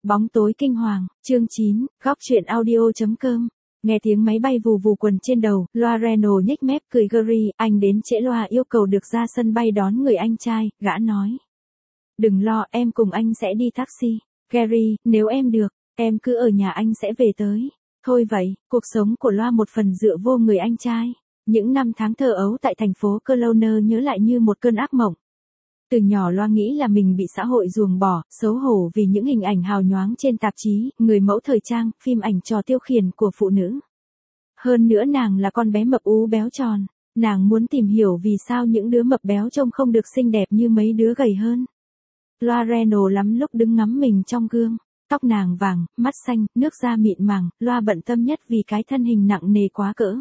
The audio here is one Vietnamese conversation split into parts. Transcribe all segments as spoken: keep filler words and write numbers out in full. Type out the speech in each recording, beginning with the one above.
Bóng tối kinh hoàng, chương chín, góc truyện audio.com. Nghe tiếng máy bay vù vù quần trên đầu, loa Renault nhếch mép cười Gary, anh đến trễ loa yêu cầu được ra sân bay đón người anh trai, gã nói. Đừng lo, em cùng anh sẽ đi taxi. Gary, nếu em được, em cứ ở nhà anh sẽ về tới. Thôi vậy, cuộc sống của loa một phần dựa vô người anh trai. Những năm tháng thơ ấu tại thành phố Cologne nhớ lại như một cơn ác mộng. Từ nhỏ loa nghĩ là mình bị xã hội ruồng bỏ, xấu hổ vì những hình ảnh hào nhoáng trên tạp chí, người mẫu thời trang, phim ảnh trò tiêu khiển của phụ nữ. Hơn nữa nàng là con bé mập ú béo tròn, nàng muốn tìm hiểu vì sao những đứa mập béo trông không được xinh đẹp như mấy đứa gầy hơn. Loa Renault lắm lúc đứng ngắm mình trong gương, tóc nàng vàng, mắt xanh, nước da mịn màng, loa bận tâm nhất vì cái thân hình nặng nề quá cỡ.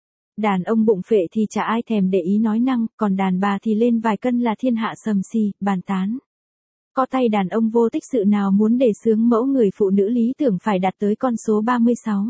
Đàn ông bụng phệ thì chả ai thèm để ý nói năng, còn đàn bà thì lên vài cân là thiên hạ sầm xì, bàn tán. Có tay đàn ông vô tích sự nào muốn đề xướng mẫu người phụ nữ lý tưởng phải đạt tới con số ba mươi sáu.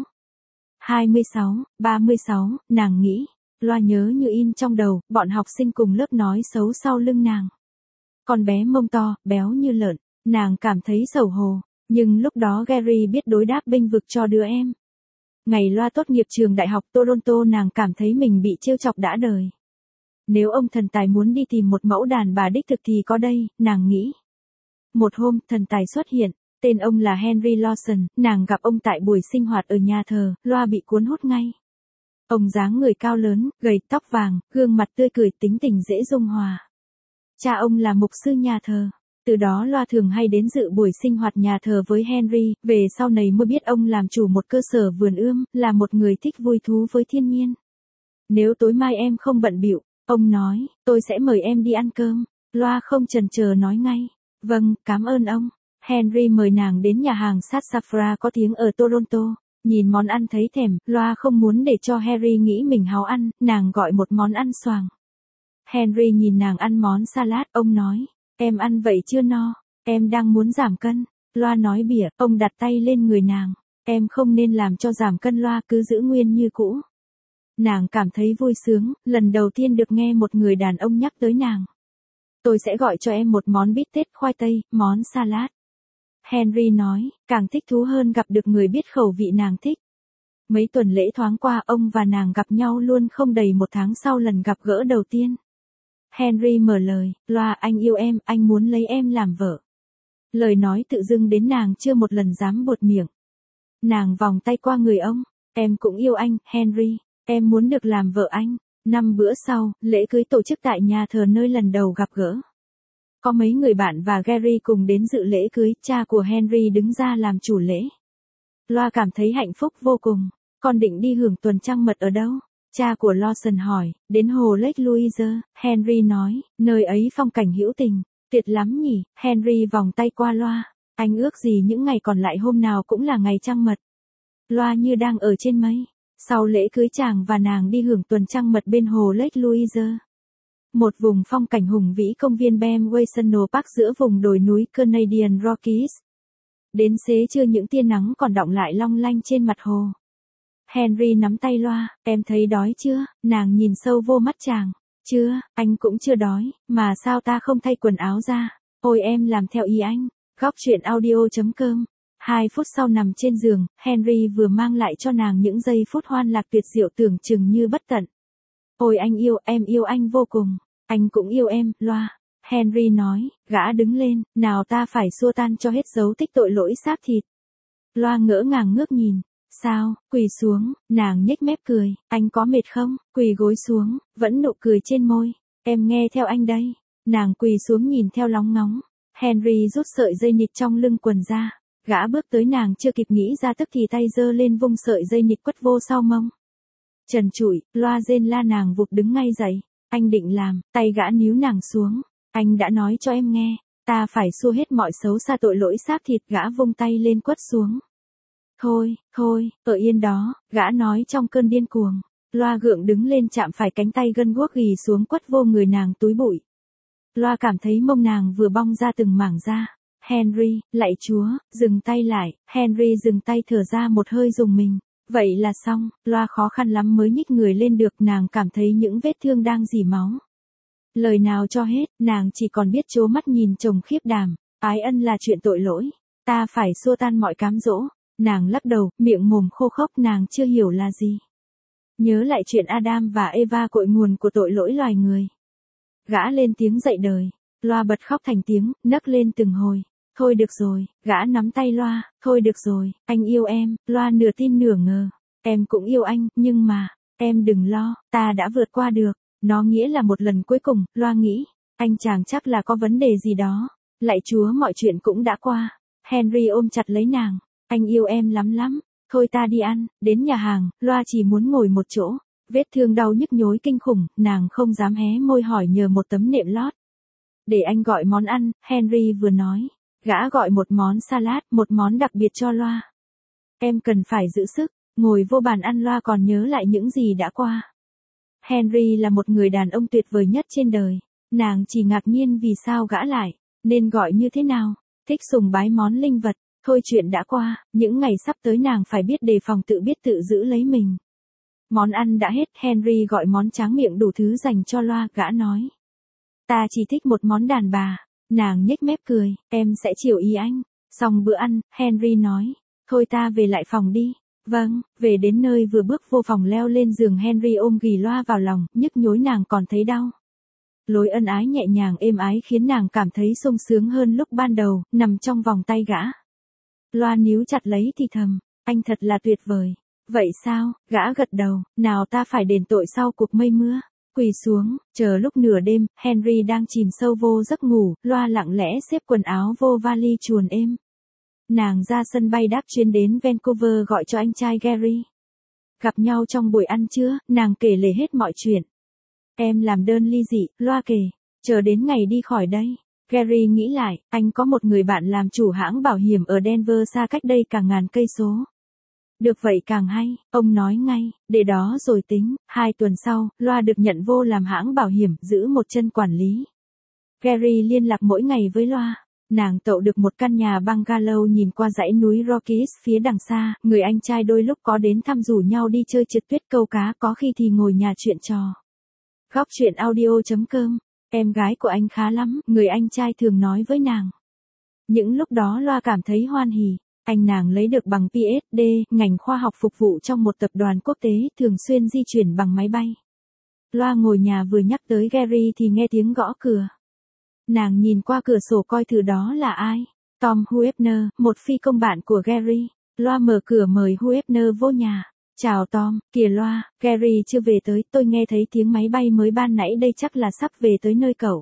hai mươi sáu, ba mươi sáu, nàng nghĩ, loa nhớ như in trong đầu, bọn học sinh cùng lớp nói xấu sau lưng nàng. Con bé mông to, béo như lợn, nàng cảm thấy xấu hổ, nhưng lúc đó Gary biết đối đáp bênh vực cho đứa em. Ngày loa tốt nghiệp trường đại học Toronto nàng cảm thấy mình bị trêu chọc đã đời. Nếu ông thần tài muốn đi tìm một mẫu đàn bà đích thực thì có đây, nàng nghĩ. Một hôm, thần tài xuất hiện, tên ông là Henry Lawson, nàng gặp ông tại buổi sinh hoạt ở nhà thờ, loa bị cuốn hút ngay. Ông dáng người cao lớn, gầy, tóc vàng, gương mặt tươi cười, tính tình dễ dung hòa. Cha ông là mục sư nhà thờ. Từ đó loa thường hay đến dự buổi sinh hoạt nhà thờ với Henry, về sau này mới biết ông làm chủ một cơ sở vườn ươm, là một người thích vui thú với thiên nhiên. Nếu tối mai em không bận bịu, ông nói, tôi sẽ mời em đi ăn cơm. Loa không chần chờ nói ngay, vâng, cảm ơn ông. Henry mời nàng đến nhà hàng sát Safra có tiếng ở Toronto, nhìn món ăn thấy thèm, loa không muốn để cho Harry nghĩ mình háo ăn, nàng gọi một món ăn xoàng. Henry nhìn nàng ăn món salad, ông nói. Em ăn vậy chưa no, em đang muốn giảm cân. Loa nói bỉa, ông đặt tay lên người nàng. Em không nên làm cho giảm cân, Loa cứ giữ nguyên như cũ. Nàng cảm thấy vui sướng, lần đầu tiên được nghe một người đàn ông nhắc tới nàng. Tôi sẽ gọi cho em một món bít tết khoai tây, món salad. Henry nói, càng thích thú hơn gặp được người biết khẩu vị nàng thích. Mấy tuần lễ thoáng qua ông và nàng gặp nhau luôn không đầy một tháng sau lần gặp gỡ đầu tiên. Henry mở lời, Loa anh yêu em, anh muốn lấy em làm vợ. Lời nói tự dưng đến nàng chưa một lần dám buột miệng. Nàng vòng tay qua người ông, em cũng yêu anh, Henry, em muốn được làm vợ anh. Năm bữa sau, lễ cưới tổ chức tại nhà thờ nơi lần đầu gặp gỡ. Có mấy người bạn và Gary cùng đến dự lễ cưới, cha của Henry đứng ra làm chủ lễ. Loa cảm thấy hạnh phúc vô cùng, con định đi hưởng tuần trăng mật ở đâu? Cha của Lawson hỏi, đến hồ Lake Louise, Henry nói, nơi ấy phong cảnh hữu tình, tuyệt lắm nhỉ, Henry vòng tay qua Loa, anh ước gì những ngày còn lại hôm nào cũng là ngày trăng mật. Loa như đang ở trên mây, sau lễ cưới chàng và nàng đi hưởng tuần trăng mật bên hồ Lake Louise. Một vùng phong cảnh hùng vĩ công viên Bem National Park giữa vùng đồi núi Canadian Rockies. Đến xế trưa những tia nắng còn đọng lại long lanh trên mặt hồ. Henry nắm tay Loa, em thấy đói chưa? Nàng nhìn sâu vô mắt chàng. Chưa, anh cũng chưa đói, mà sao ta không thay quần áo ra? Ôi em làm theo ý anh. Góc truyện audio.com. Hai phút sau nằm trên giường, Henry vừa mang lại cho nàng những giây phút hoan lạc tuyệt diệu tưởng chừng như bất tận. Ôi anh yêu, em yêu anh vô cùng. Anh cũng yêu em, Loa. Henry nói, gã đứng lên, nào ta phải xua tan cho hết dấu tích tội lỗi xác thịt. Loa ngỡ ngàng ngước nhìn. Sao, quỳ xuống, nàng nhếch mép cười, anh có mệt không? Quỳ gối xuống, vẫn nụ cười trên môi, em nghe theo anh đây. Nàng quỳ xuống nhìn theo lóng ngóng. Henry rút sợi dây nịt trong lưng quần ra, gã bước tới nàng chưa kịp nghĩ ra tức thì tay giơ lên vung sợi dây nịt quất vô sau mông. Trần trụi, Loa rên la nàng vụt đứng ngay dậy, anh định làm, tay gã níu nàng xuống, anh đã nói cho em nghe, ta phải xua hết mọi xấu xa tội lỗi xác thịt, gã vung tay lên quất xuống. Thôi, thôi, ở yên đó, gã nói trong cơn điên cuồng. Loa gượng đứng lên chạm phải cánh tay gân guốc ghì xuống quất vô người nàng túi bụi. Loa cảm thấy mông nàng vừa bong ra từng mảng da. Henry, lạy Chúa, dừng tay lại. Henry dừng tay thở ra một hơi rùng mình. Vậy là xong, Loa khó khăn lắm mới nhích người lên được, nàng cảm thấy những vết thương đang rỉ máu. Lời nào cho hết, nàng chỉ còn biết trố mắt nhìn chồng khiếp đảm. Ái ân là chuyện tội lỗi. Ta phải xua tan mọi cám dỗ. Nàng lắc đầu, miệng mồm khô khốc, nàng chưa hiểu là gì. Nhớ lại chuyện Adam và Eva cội nguồn của tội lỗi loài người. Gã lên tiếng dậy đời. Loa bật khóc thành tiếng, nấc lên từng hồi. Thôi được rồi, gã nắm tay Loa, thôi được rồi, anh yêu em. Loa nửa tin nửa ngờ. Em cũng yêu anh, nhưng mà, em đừng lo, ta đã vượt qua được. Nó nghĩa là một lần cuối cùng, Loa nghĩ. Anh chàng chắc là có vấn đề gì đó. Lạy Chúa, mọi chuyện cũng đã qua. Henry ôm chặt lấy nàng. Anh yêu em lắm lắm. Thôi ta đi ăn. Đến nhà hàng, Loa chỉ muốn ngồi một chỗ. Vết thương đau nhức nhối kinh khủng, nàng không dám hé môi hỏi nhờ một tấm nệm lót. Để anh gọi món ăn, Henry vừa nói. Gã gọi một món salad, một món đặc biệt cho Loa. Em cần phải giữ sức. Ngồi vô bàn ăn, Loa còn nhớ lại những gì đã qua. Henry là một người đàn ông tuyệt vời nhất trên đời. Nàng chỉ ngạc nhiên vì sao gã lại, nên gọi như thế nào, thích sùng bái món linh vật. Thôi chuyện đã qua, những ngày sắp tới nàng phải biết đề phòng, tự biết tự giữ lấy mình. Món ăn đã hết, Henry gọi món tráng miệng đủ thứ dành cho Loa, gã nói. Ta chỉ thích một món đàn bà. Nàng nhếch mép cười, em sẽ chiều ý anh. Xong bữa ăn, Henry nói, thôi ta về lại phòng đi. Vâng, về đến nơi vừa bước vô phòng leo lên giường, Henry ôm ghì Loa vào lòng, nhức nhối nàng còn thấy đau. Lối ân ái nhẹ nhàng êm ái khiến nàng cảm thấy sung sướng hơn lúc ban đầu, nằm trong vòng tay gã. Loa níu chặt lấy thì thầm, anh thật là tuyệt vời. Vậy sao, gã gật đầu, nào ta phải đền tội sau cuộc mây mưa. Quỳ xuống, chờ lúc nửa đêm, Henry đang chìm sâu vô giấc ngủ, Loa lặng lẽ xếp quần áo vô vali chuồn êm. Nàng ra sân bay đáp chuyến đến Vancouver gọi cho anh trai Gary. Gặp nhau trong buổi ăn trưa, nàng kể lể hết mọi chuyện. Em làm đơn ly dị, Loa kể, chờ đến ngày đi khỏi đây. Gary nghĩ lại, anh có một người bạn làm chủ hãng bảo hiểm ở Denver xa cách đây cả ngàn cây số. Được vậy càng hay, ông nói ngay, để đó rồi tính. Hai tuần sau, Loa được nhận vô làm hãng bảo hiểm, giữ một chân quản lý. Gary liên lạc mỗi ngày với Loa. Nàng tậu được một căn nhà bungalow nhìn qua dãy núi Rockies phía đằng xa, người anh trai đôi lúc có đến thăm, rủ nhau đi chơi trượt tuyết, câu cá, có khi thì ngồi nhà chuyện trò. Góc truyện audio chấm com. Em gái của anh khá lắm, người anh trai thường nói với nàng. Những lúc đó Loa cảm thấy hoan hỉ. Anh nàng lấy được bằng P H D, ngành khoa học, phục vụ trong một tập đoàn quốc tế, thường xuyên di chuyển bằng máy bay. Loa ngồi nhà vừa nhắc tới Gary thì nghe tiếng gõ cửa. Nàng nhìn qua cửa sổ coi thử đó là ai. Tom Huebner, một phi công bạn của Gary. Loa mở cửa mời Huebner vô nhà. Chào Tom, kìa Loa, Gary chưa về tới, tôi nghe thấy tiếng máy bay mới ban nãy đây, chắc là sắp về tới nơi cậu.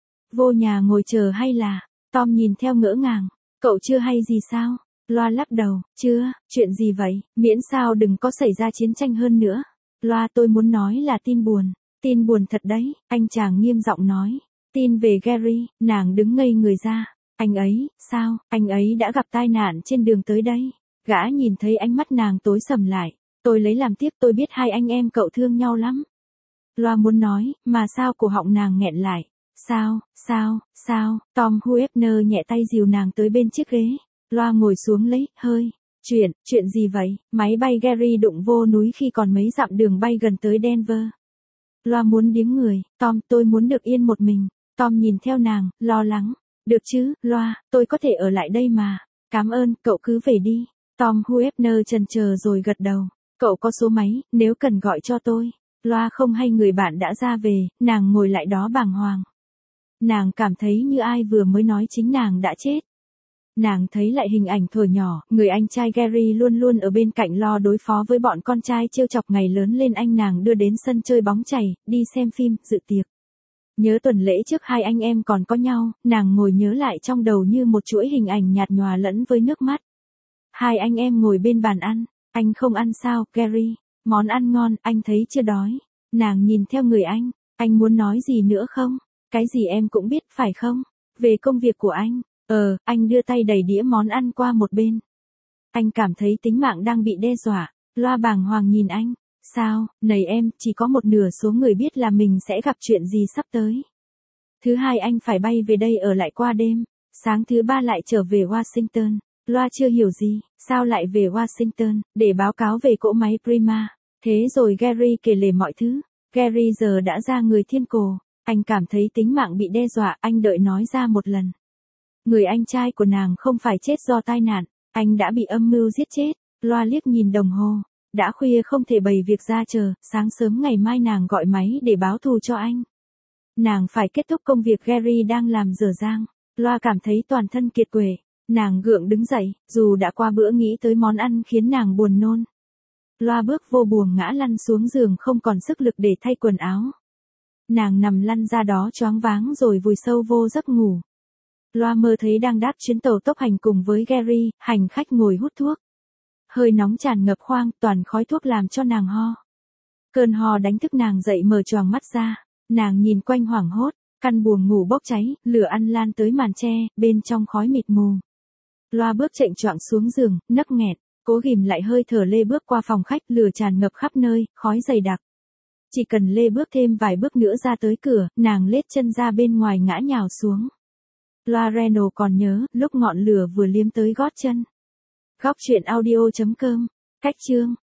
Vô nhà ngồi chờ hay là? Tom nhìn theo ngỡ ngàng. Cậu chưa hay gì sao? Loa lắc đầu, chưa, chuyện gì vậy, miễn sao đừng có xảy ra chiến tranh hơn nữa. Loa, tôi muốn nói là tin buồn. Tin buồn thật đấy, anh chàng nghiêm giọng nói. Tin về Gary. Nàng đứng ngây người ra. Anh ấy, sao, anh ấy đã gặp tai nạn trên đường tới đây. Gã nhìn thấy ánh mắt nàng tối sầm lại. Tôi lấy làm tiếc, tôi biết hai anh em cậu thương nhau lắm. Loa muốn nói, mà sao cổ họng nàng nghẹn lại. Sao, sao, sao, Tom Huebner nhẹ tay dìu nàng tới bên chiếc ghế. Loa ngồi xuống lấy hơi. Chuyện, chuyện gì vậy? Máy bay Gary đụng vô núi khi còn mấy dặm đường bay gần tới Denver. Loa muốn điếng người. Tom, tôi muốn được yên một mình. Tom nhìn theo nàng, lo lắng. Được chứ, Loa, tôi có thể ở lại đây mà. Cảm ơn, cậu cứ về đi. Tom Huebner chần chờ rồi gật đầu. Cậu có số máy, nếu cần gọi cho tôi. Loa không hay người bạn đã ra về, nàng ngồi lại đó bàng hoàng. Nàng cảm thấy như ai vừa mới nói chính nàng đã chết. Nàng thấy lại hình ảnh thuở nhỏ, người anh trai Gary luôn luôn ở bên cạnh lo đối phó với bọn con trai trêu chọc, ngày lớn lên anh nàng đưa đến sân chơi bóng chày, đi xem phim, dự tiệc. Nhớ tuần lễ trước hai anh em còn có nhau, nàng ngồi nhớ lại trong đầu như một chuỗi hình ảnh nhạt nhòa lẫn với nước mắt. Hai anh em ngồi bên bàn ăn. Anh không ăn sao, Gary? Món ăn ngon, anh thấy chưa đói. Nàng nhìn theo người anh. Anh muốn nói gì nữa không? Cái gì em cũng biết, phải không? Về công việc của anh. Ờ, anh đưa tay đẩy đĩa món ăn qua một bên. Anh cảm thấy tính mạng đang bị đe dọa. Loa bàng hoàng nhìn anh. Sao, nầy em, chỉ có một nửa số người biết là mình sẽ gặp chuyện gì sắp tới. Thứ hai anh phải bay về đây ở lại qua đêm. Sáng thứ ba lại trở về Washington. Loa chưa hiểu gì, sao lại về Washington, để báo cáo về cỗ máy Prima. Thế rồi Gary kể lể mọi thứ. Gary giờ đã ra người thiên cổ. Anh cảm thấy tính mạng bị đe dọa, anh đợi nói ra một lần. Người anh trai của nàng không phải chết do tai nạn, anh đã bị âm mưu giết chết. Loa liếc nhìn đồng hồ. Đã khuya không thể bày việc ra chờ, sáng sớm ngày mai nàng gọi máy để báo thù cho anh. Nàng phải kết thúc công việc Gary đang làm dở dang. Loa cảm thấy toàn thân kiệt quệ. Nàng gượng đứng dậy, dù đã qua bữa nghĩ tới món ăn khiến nàng buồn nôn. Loa bước vô buồng ngã lăn xuống giường không còn sức lực để thay quần áo. Nàng nằm lăn ra đó choáng váng rồi vùi sâu vô giấc ngủ. Loa mơ thấy đang đáp chuyến tàu tốc hành cùng với Gary, hành khách ngồi hút thuốc. Hơi nóng tràn ngập khoang, toàn khói thuốc làm cho nàng ho. Cơn ho đánh thức nàng dậy mở choàng mắt ra. Nàng nhìn quanh hoảng hốt, căn buồng ngủ bốc cháy, lửa ăn lan tới màn tre, bên trong khói mịt mù. Loa bước chệnh choạng xuống giường, nấc nghẹn, cố ghìm lại hơi thở lê bước qua phòng khách, lửa tràn ngập khắp nơi, khói dày đặc. Chỉ cần lê bước thêm vài bước nữa ra tới cửa, nàng lết chân ra bên ngoài ngã nhào xuống. Loa Reno còn nhớ, lúc ngọn lửa vừa liếm tới gót chân. Góc truyện audio chấm com, cách chương.